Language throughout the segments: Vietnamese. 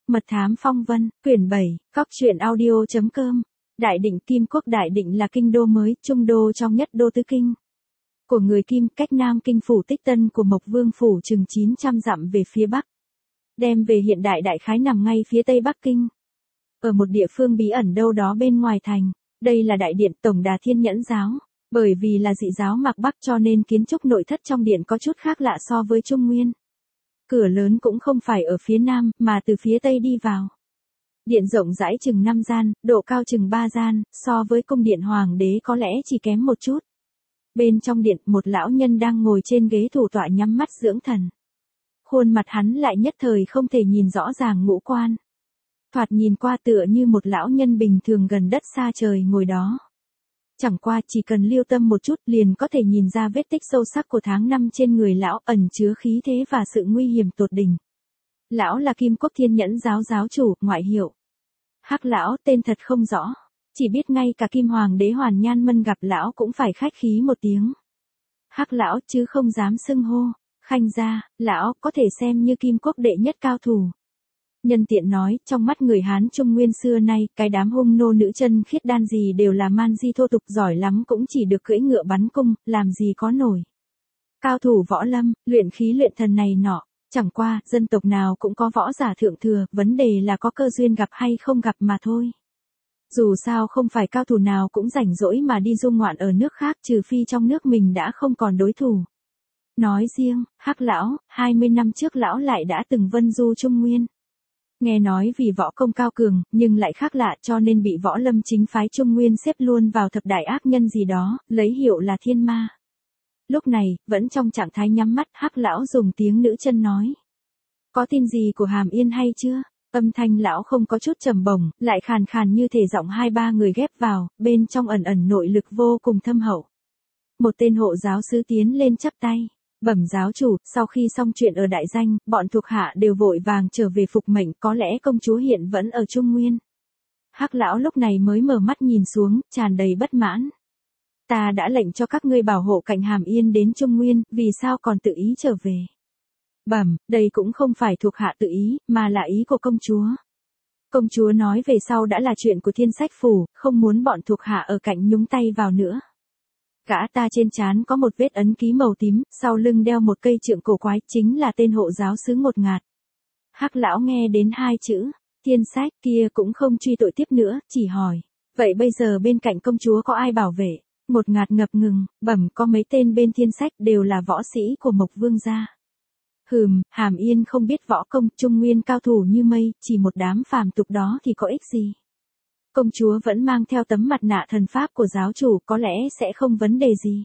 Mật thám phong vân, quyển 7, Cóc truyện audio.com. Đại Định Kim Quốc. Đại Định là kinh đô mới, trung đô trong nhất đô tứ kinh của người Kim, cách Nam Kinh phủ Tích Tân của Mộc Vương phủ chừng 900 dặm về phía bắc. Đem về hiện đại đại khái nằm ngay phía tây Bắc Kinh. Ở một địa phương bí ẩn đâu đó bên ngoài thành, đây là đại điện Tổng Đà Thiên Nhẫn giáo. Bởi vì là dị giáo mạc Bắc cho nên kiến trúc nội thất trong điện có chút khác lạ so với Trung Nguyên. Cửa lớn cũng không phải ở phía nam, mà từ phía tây đi vào. Điện rộng rãi chừng 5 gian, độ cao chừng 3 gian, so với cung điện hoàng đế có lẽ chỉ kém một chút. Bên trong điện, một lão nhân đang ngồi trên ghế thủ tọa nhắm mắt dưỡng thần. Khuôn mặt hắn lại nhất thời không thể nhìn rõ ràng ngũ quan. Thoạt nhìn qua tựa như một lão nhân bình thường gần đất xa trời ngồi đó. Chẳng qua chỉ cần lưu tâm một chút liền có thể nhìn ra vết tích sâu sắc của tháng năm trên người lão, ẩn chứa khí thế và sự nguy hiểm tột đỉnh. Lão là Kim Quốc Thiên Nhẫn giáo giáo chủ, ngoại hiệu Hắc lão, tên thật không rõ. Chỉ biết ngay cả Kim Hoàng đế Hoàn Nhan Mân gặp lão cũng phải khách khí một tiếng Hắc lão chứ không dám xưng hô. Khanh gia, lão có thể xem như Kim Quốc đệ nhất cao thủ. Nhân tiện nói, trong mắt người Hán Trung Nguyên xưa nay, cái đám hung nô nữ chân khiết đan gì đều là man di thô tục, giỏi lắm cũng chỉ được cưỡi ngựa bắn cung, làm gì có nổi cao thủ võ lâm, luyện khí luyện thần này nọ. Chẳng qua, dân tộc nào cũng có võ giả thượng thừa, vấn đề là có cơ duyên gặp hay không gặp mà thôi. Dù sao không phải cao thủ nào cũng rảnh rỗi mà đi du ngoạn ở nước khác, trừ phi trong nước mình đã không còn đối thủ. Nói riêng, Hắc lão, 20 năm trước lão lại đã từng vân du Trung Nguyên. Nghe nói vì võ công cao cường, nhưng lại khác lạ cho nên bị võ lâm chính phái Trung Nguyên xếp luôn vào thập đại ác nhân gì đó, lấy hiệu là thiên ma. Lúc này, vẫn trong trạng thái nhắm mắt, Hắc lão dùng tiếng nữ chân nói. Có tin gì của Hàm Yên hay chưa? Âm thanh lão không có chút trầm bổng, lại khàn khàn như thể giọng 2-3 người ghép vào, bên trong ẩn ẩn nội lực vô cùng thâm hậu. Một tên hộ giáo sứ tiến lên chắp tay. Bẩm giáo chủ, sau khi xong chuyện ở đại danh, bọn thuộc hạ đều vội vàng trở về phục mệnh, có lẽ công chúa hiện vẫn ở Trung Nguyên. Hắc lão lúc này mới mở mắt nhìn xuống, tràn đầy bất mãn. Ta đã lệnh cho các ngươi bảo hộ cạnh Hàm Yên đến Trung Nguyên, vì sao còn tự ý trở về? Bẩm, đây cũng không phải thuộc hạ tự ý, mà là ý của công chúa. Công chúa nói về sau đã là chuyện của Thiên Sách phủ, không muốn bọn thuộc hạ ở cạnh nhúng tay vào nữa. Gã ta trên trán có một vết ấn ký màu tím, sau lưng đeo một cây trượng cổ quái, chính là tên hộ giáo sứ Ngột Ngạt. Hắc lão nghe đến 2 chữ Thiên Sách kia cũng không truy tội tiếp nữa, chỉ hỏi, vậy bây giờ bên cạnh công chúa có ai bảo vệ? Ngột Ngạt ngập ngừng, bẩm, có mấy tên bên Thiên Sách đều là võ sĩ của Mộc Vương gia. Hàm Yên không biết võ công, Trung Nguyên cao thủ như mây, chỉ một đám phàm tục đó thì có ích gì? Công chúa vẫn mang theo tấm mặt nạ thần pháp của giáo chủ, có lẽ sẽ không vấn đề gì.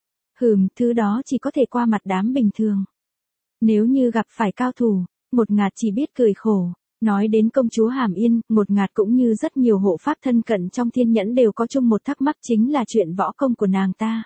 Thứ đó chỉ có thể qua mặt đám bình thường. Nếu như gặp phải cao thủ, Ngột Ngạt chỉ biết cười khổ. Nói đến công chúa Hàm Yên, Ngột Ngạt cũng như rất nhiều hộ pháp thân cận trong Thiên Nhẫn đều có chung một thắc mắc, chính là chuyện võ công của nàng ta.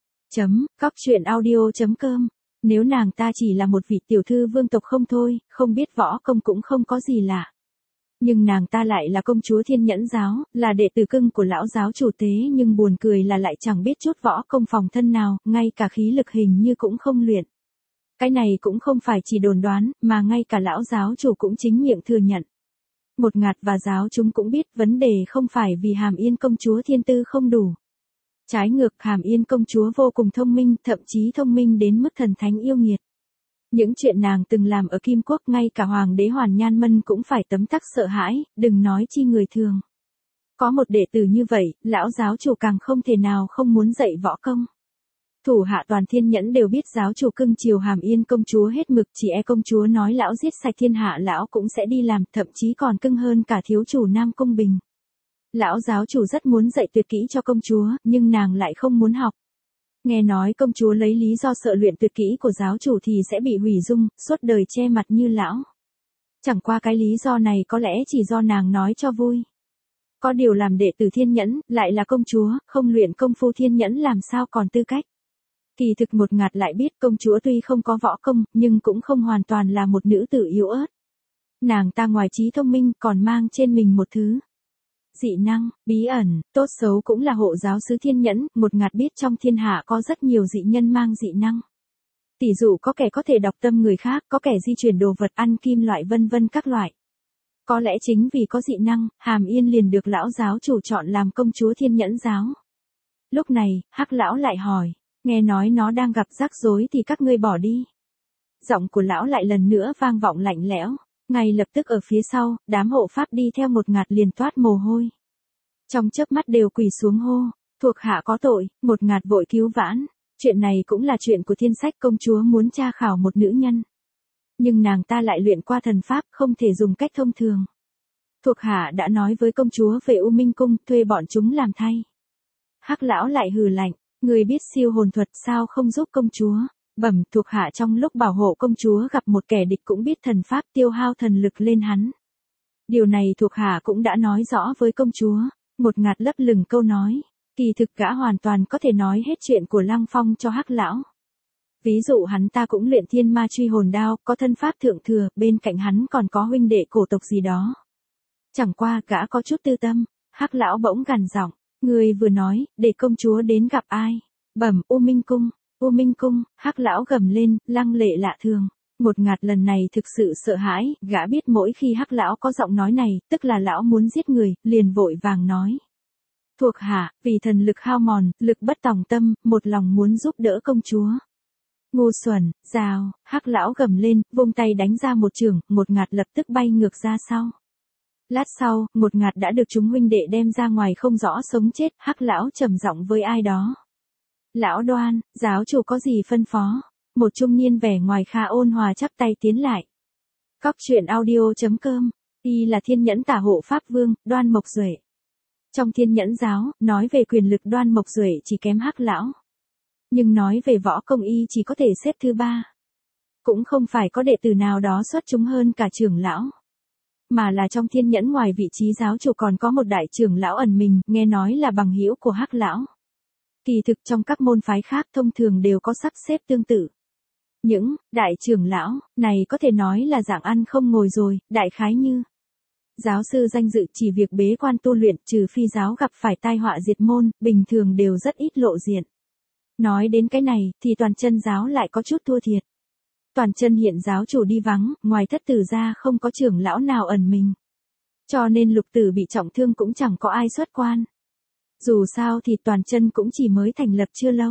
Cóc truyện audio.com. Nếu nàng ta chỉ là một vị tiểu thư vương tộc không thôi, không biết võ công cũng không có gì lạ. Nhưng nàng ta lại là công chúa Thiên Nhẫn giáo, là đệ tử cưng của lão giáo chủ tế, nhưng buồn cười là lại chẳng biết chút võ công phòng thân nào, ngay cả khí lực hình như cũng không luyện. Cái này cũng không phải chỉ đồn đoán, mà ngay cả lão giáo chủ cũng chính miệng thừa nhận. Ngột Ngạt và giáo chúng cũng biết vấn đề không phải vì Hàm Yên công chúa thiên tư không đủ. Trái ngược, Hàm Yên công chúa vô cùng thông minh, thậm chí thông minh đến mức thần thánh yêu nghiệt. Những chuyện nàng từng làm ở Kim Quốc, ngay cả Hoàng đế Hoàn Nhan Mân cũng phải tấm tắc sợ hãi, đừng nói chi người thường. Có một đệ tử như vậy, lão giáo chủ càng không thể nào không muốn dạy võ công. Thủ hạ toàn Thiên Nhẫn đều biết giáo chủ cưng chiều Hàm Yên công chúa hết mực, chỉ e công chúa nói lão giết sạch thiên hạ lão cũng sẽ đi làm, thậm chí còn cưng hơn cả thiếu chủ Nam Cung Bình. Lão giáo chủ rất muốn dạy tuyệt kỹ cho công chúa, nhưng nàng lại không muốn học. Nghe nói công chúa lấy lý do sợ luyện tuyệt kỹ của giáo chủ thì sẽ bị hủy dung, suốt đời che mặt như lão. Chẳng qua cái lý do này có lẽ chỉ do nàng nói cho vui. Có điều làm đệ tử Thiên Nhẫn, lại là công chúa, không luyện công phu Thiên Nhẫn làm sao còn tư cách. Kỳ thực Ngột Ngạt lại biết công chúa tuy không có võ công, nhưng cũng không hoàn toàn là một nữ tử yếu ớt. Nàng ta ngoài trí thông minh còn mang trên mình một thứ dị năng, bí ẩn, tốt xấu cũng là hộ giáo sứ Thiên Nhẫn. Ngột Ngạt biết trong thiên hạ có rất nhiều dị nhân mang dị năng. Tỷ dụ có kẻ có thể đọc tâm người khác, có kẻ di chuyển đồ vật, ăn kim loại vân vân các loại. Có lẽ chính vì có dị năng, Hàm Yên liền được lão giáo chủ chọn làm công chúa Thiên Nhẫn giáo. Lúc này, Hắc lão lại hỏi, nghe nói nó đang gặp rắc rối thì các ngươi bỏ đi. Giọng của lão lại lần nữa vang vọng lạnh lẽo, ngay lập tức ở phía sau, đám hộ pháp đi theo một ngạt liền toát mồ hôi. Trong chớp mắt đều quỳ xuống hô, thuộc hạ có tội, một ngạt vội cứu vãn. Chuyện này cũng là chuyện của thiên sách, công chúa muốn tra khảo một nữ nhân. Nhưng nàng ta lại luyện qua thần pháp, không thể dùng cách thông thường. Thuộc hạ đã nói với công chúa về U Minh Cung, thuê bọn chúng làm thay. Hắc lão lại hừ lạnh, người biết siêu hồn thuật sao không giúp công chúa. Bẩm, thuộc hạ trong lúc bảo hộ công chúa gặp một kẻ địch cũng biết thần pháp, tiêu hao thần lực lên hắn. Điều này thuộc hạ cũng đã nói rõ với công chúa. Một ngạt lấp lửng câu nói, kỳ thực gã hoàn toàn có thể nói hết chuyện của Lăng Phong cho Hắc lão. Ví dụ hắn ta cũng luyện thiên ma truy hồn đao, có thân pháp thượng thừa, bên cạnh hắn còn có huynh đệ cổ tộc gì đó. Chẳng qua gã có chút tư tâm. Hắc lão bỗng gằn giọng, người vừa nói, để công chúa đến gặp ai? Bẩm, U Minh Cung. U Minh Cung. Hắc lão gầm lên, lăng lệ lạ thường. Một ngạt lần này thực sự sợ hãi, gã biết mỗi khi Hắc lão có giọng nói này, tức là lão muốn giết người, liền vội vàng nói. Thuộc hạ, vì thần lực hao mòn, lực bất tòng tâm, một lòng muốn giúp đỡ công chúa. Ngu xuẩn, rào, Hắc lão gầm lên, vung tay đánh ra một chưởng, một ngạt lập tức bay ngược ra sau. Lát sau, một ngạt đã được chúng huynh đệ đem ra ngoài không rõ sống chết, Hắc lão trầm giọng với ai đó. Lão Đoan, giáo chủ có gì phân phó? Một trung niên vẻ ngoài khá ôn hòa chắp tay tiến lại. Cóc truyện audio.com, y là Thiên Nhẫn tả hộ Pháp Vương, Đoan Mộc Duệ. Trong Thiên Nhẫn giáo, nói về quyền lực Đoan Mộc Duệ chỉ kém Hắc lão. Nhưng nói về võ công y chỉ có thể xếp thứ 3. Cũng không phải có đệ tử nào đó xuất chúng hơn cả trưởng lão. Mà là trong Thiên Nhẫn ngoài vị trí giáo chủ còn có một đại trưởng lão ẩn mình, nghe nói là bằng hữu của Hắc lão. Kỳ thực trong các môn phái khác thông thường đều có sắp xếp tương tự. Những đại trưởng lão này có thể nói là dạng ăn không ngồi rồi, đại khái như giáo sư danh dự chỉ việc bế quan tu luyện, trừ phi giáo gặp phải tai họa diệt môn, bình thường đều rất ít lộ diện. Nói đến cái này thì Toàn Chân giáo lại có chút thua thiệt. Toàn Chân hiện giáo chủ đi vắng, ngoài Thất Tử ra không có trưởng lão nào ẩn mình. Cho nên Lục Tử bị trọng thương cũng chẳng có ai xuất quan. Dù sao thì Toàn Chân cũng chỉ mới thành lập chưa lâu.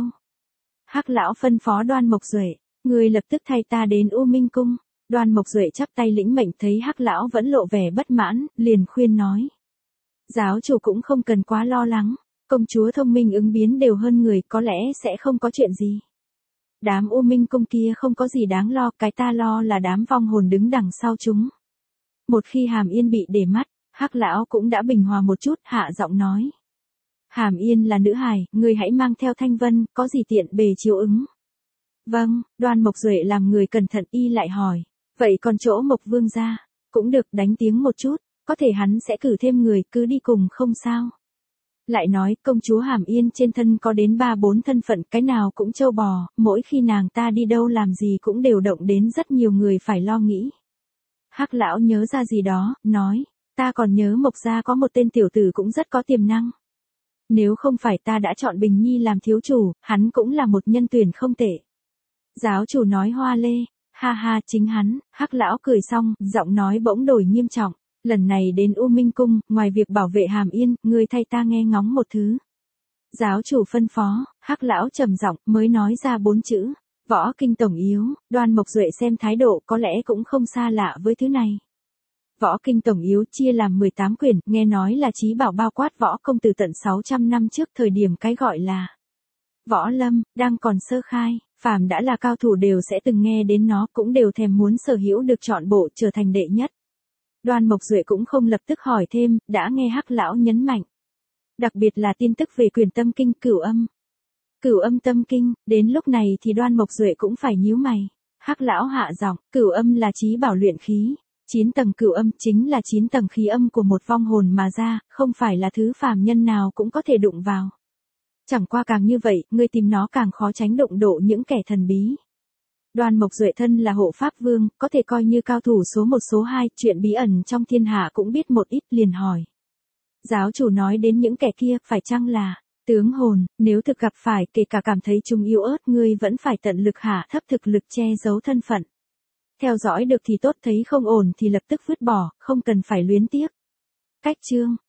Hắc lão phân phó Đoan Mộc Duệ, người lập tức thay ta đến U Minh Cung. Đoan Mộc Duệ chắp tay lĩnh mệnh, thấy Hắc lão vẫn lộ vẻ bất mãn, liền khuyên nói. Giáo chủ cũng không cần quá lo lắng, công chúa thông minh ứng biến đều hơn người, có lẽ sẽ không có chuyện gì. Đám U Minh Cung kia không có gì đáng lo, cái ta lo là đám vong hồn đứng đằng sau chúng. Một khi Hàm Yên bị để mắt, Hắc lão cũng đã bình hòa một chút, hạ giọng nói. Hàm Yên là nữ hài, người hãy mang theo Thanh Vân, có gì tiện bề chiếu ứng. Vâng, Đoan Mộc Duệ làm người cẩn thận, y lại hỏi. Vậy còn chỗ Mộc Vương gia, cũng được, đánh tiếng một chút, có thể hắn sẽ cử thêm người, cứ đi cùng không sao. Lại nói, công chúa Hàm Yên trên thân có đến 3-4 thân phận, cái nào cũng trâu bò, mỗi khi nàng ta đi đâu làm gì cũng đều động đến rất nhiều người phải lo nghĩ. Hắc lão nhớ ra gì đó, nói, ta còn nhớ Mộc gia có một tên tiểu tử cũng rất có tiềm năng. Nếu không phải ta đã chọn Bình Nhi làm thiếu chủ, hắn cũng là một nhân tuyển không tệ. Giáo chủ nói hoa lê, ha ha, chính hắn. Hắc lão cười xong, giọng nói bỗng đổi nghiêm trọng. Lần này đến U Minh Cung, ngoài việc bảo vệ Hàm Yên, ngươi thay ta nghe ngóng một thứ. Giáo chủ phân phó, Hắc lão trầm giọng mới nói ra 4 chữ. Võ kinh tổng yếu. Đoan Mộc Duệ xem thái độ có lẽ cũng không xa lạ với thứ này. Võ kinh tổng yếu chia làm 18 quyển, nghe nói là chí bảo bao quát võ công từ tận 600 năm trước, thời điểm cái gọi là võ lâm đang còn sơ khai, phàm đã là cao thủ đều sẽ từng nghe đến nó, cũng đều thèm muốn sở hữu được trọn bộ, trở thành đệ nhất. Đoan Mộc Duệ cũng không lập tức hỏi thêm, đã nghe Hắc lão nhấn mạnh. Đặc biệt là tin tức về quyền tâm kinh, cửu âm tâm kinh, đến lúc này thì Đoan Mộc Duệ cũng phải nhíu mày. Hắc lão hạ giọng, cửu âm là chí bảo luyện khí. 9 tầng cửu âm chính là 9 tầng khí âm của một vong hồn mà ra, không phải là thứ phàm nhân nào cũng có thể đụng vào. Chẳng qua càng như vậy, ngươi tìm nó càng khó tránh đụng độ những kẻ thần bí. Đoan Mộc Duệ thân là hộ pháp vương, có thể coi như cao thủ số 1 số 2, chuyện bí ẩn trong thiên hạ cũng biết một ít, liền hỏi. Giáo chủ nói đến những kẻ kia, phải chăng là tướng hồn, nếu thực gặp phải, kể cả cảm thấy chúng yếu ớt, ngươi vẫn phải tận lực hạ thấp thực lực che giấu thân phận. Theo dõi được thì tốt, thấy không ổn thì lập tức vứt bỏ, không cần phải luyến tiếc. Cách chương